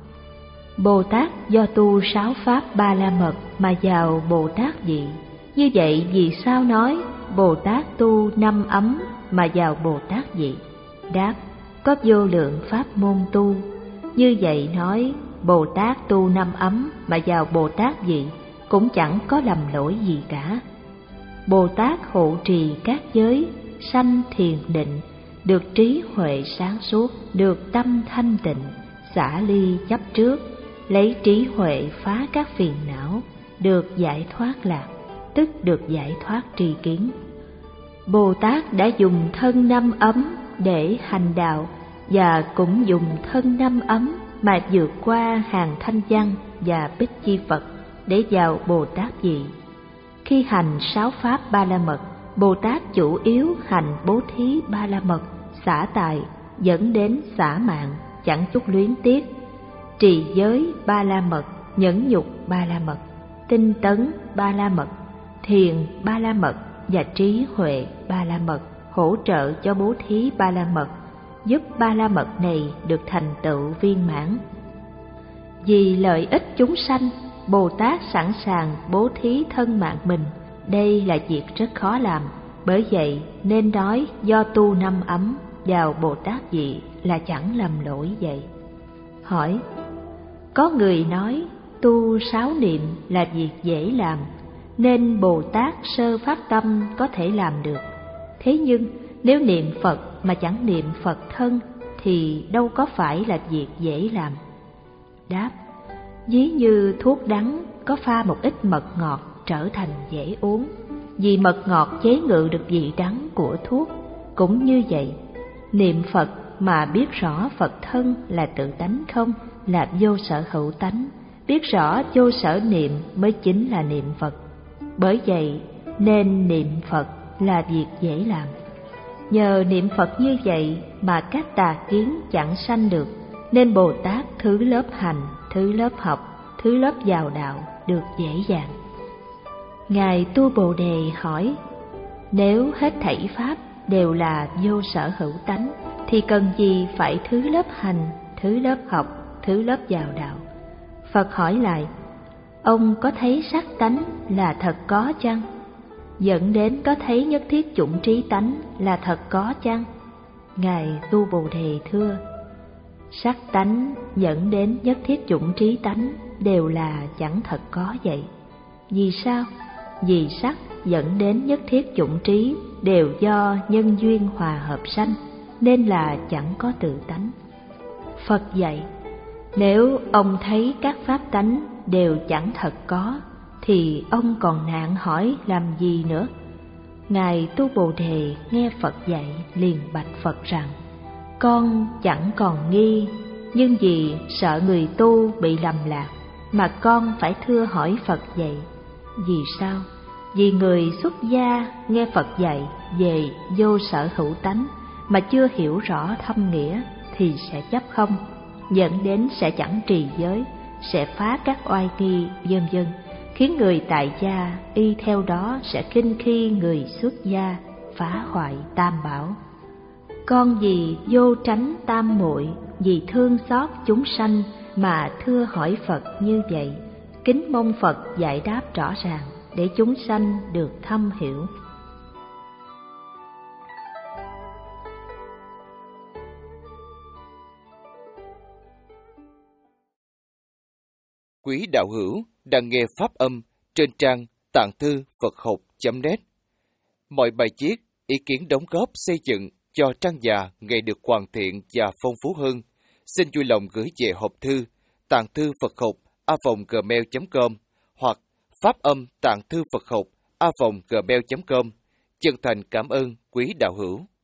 Bồ Tát do tu sáu pháp ba la mật mà vào Bồ Tát vị, như vậy vì sao nói Bồ Tát tu năm ấm mà vào Bồ Tát vị? Đáp: có vô lượng pháp môn tu. Như vậy nói Bồ Tát tu năm ấm mà vào Bồ Tát vị, cũng chẳng có lầm lỗi gì cả. Bồ Tát hộ trì các giới, sanh thiền định, được trí huệ sáng suốt, được tâm thanh tịnh, xả ly chấp trước, lấy trí huệ phá các phiền não, được giải thoát lạc, tức được giải thoát tri kiến. Bồ Tát đã dùng thân năm ấm để hành đạo, và cũng dùng thân năm ấm mà vượt qua hàng thanh văn và bích chi Phật để vào Bồ Tát vị. Khi hành sáu pháp ba la mật, Bồ Tát chủ yếu hành bố thí ba la mật, xả tài, dẫn đến xả mạng, chẳng chút luyến tiếc, trì giới ba la mật, nhẫn nhục ba la mật, tinh tấn ba la mật, thiền ba la mật và trí huệ ba la mật hỗ trợ cho bố thí ba la mật, giúp ba la mật này được thành tựu viên mãn. Vì lợi ích chúng sanh, Bồ Tát sẵn sàng bố thí thân mạng mình. Đây là việc rất khó làm, bởi vậy nên nói do tu năm ấm vào Bồ Tát vị là chẳng lầm lỗi vậy. Hỏi: có người nói tu sáu niệm là việc dễ làm, nên Bồ Tát sơ phát tâm có thể làm được. Thế nhưng nếu niệm Phật mà chẳng niệm Phật thân thì đâu có phải là việc dễ làm. Đáp: ví như thuốc đắng có pha một ít mật ngọt trở thành dễ uống, vì mật ngọt chế ngự được vị đắng của thuốc. Cũng như vậy, niệm Phật mà biết rõ Phật thân là tự tánh không, là vô sở hữu tánh, biết rõ vô sở niệm mới chính là niệm Phật. Bởi vậy nên niệm Phật là việc dễ làm. Nhờ niệm Phật như vậy mà các tà kiến chẳng sanh được, nên Bồ Tát thứ lớp hành, thứ lớp học, thứ lớp vào đạo được dễ dàng. Ngài Tu Bồ Đề hỏi, nếu hết thảy pháp đều là vô sở hữu tánh, thì cần gì phải thứ lớp hành, thứ lớp học, thứ lớp vào đạo? Phật hỏi lại, ông có thấy sắc tánh là thật có chăng? Dẫn đến có thấy nhất thiết chủng trí tánh là thật có chăng? Ngài Tu Bồ Đề thưa, sắc tánh dẫn đến nhất thiết chủng trí tánh đều là chẳng thật có vậy. Vì sao? Vì sắc dẫn đến nhất thiết chủng trí đều do nhân duyên hòa hợp sanh, nên là chẳng có tự tánh. Phật dạy, nếu ông thấy các pháp tánh đều chẳng thật có, thì ông còn nạn hỏi làm gì nữa? Ngài Tu Bồ Đề nghe Phật dạy liền bạch Phật rằng, con chẳng còn nghi, nhưng vì sợ người tu bị lầm lạc mà con phải thưa hỏi Phật dạy. Vì sao? Vì người xuất gia nghe Phật dạy về vô sở hữu tánh mà chưa hiểu rõ thâm nghĩa thì sẽ chấp không, dẫn đến sẽ chẳng trì giới, sẽ phá các oai nghi vân vân, khiến người tại gia y theo đó sẽ khinh khi người xuất gia, phá hoại tam bảo. Con vì vô tránh tam muội, vì thương xót chúng sanh mà thưa hỏi Phật như vậy, kính mong Phật giải đáp rõ ràng để chúng sanh được thâm hiểu. Quý đạo hữu đang nghe pháp âm trên trang tạng thư Phật học chấm net. Mọi bài viết, ý kiến đóng góp xây dựng cho trang già ngày được hoàn thiện và phong phú hơn, xin vui lòng gửi về hộp thư tạng thư Phật học a còng gmail chấm com hoặc pháp âm tạng thư Phật học a còng gmail chấm com. Chân thành cảm ơn quý đạo hữu.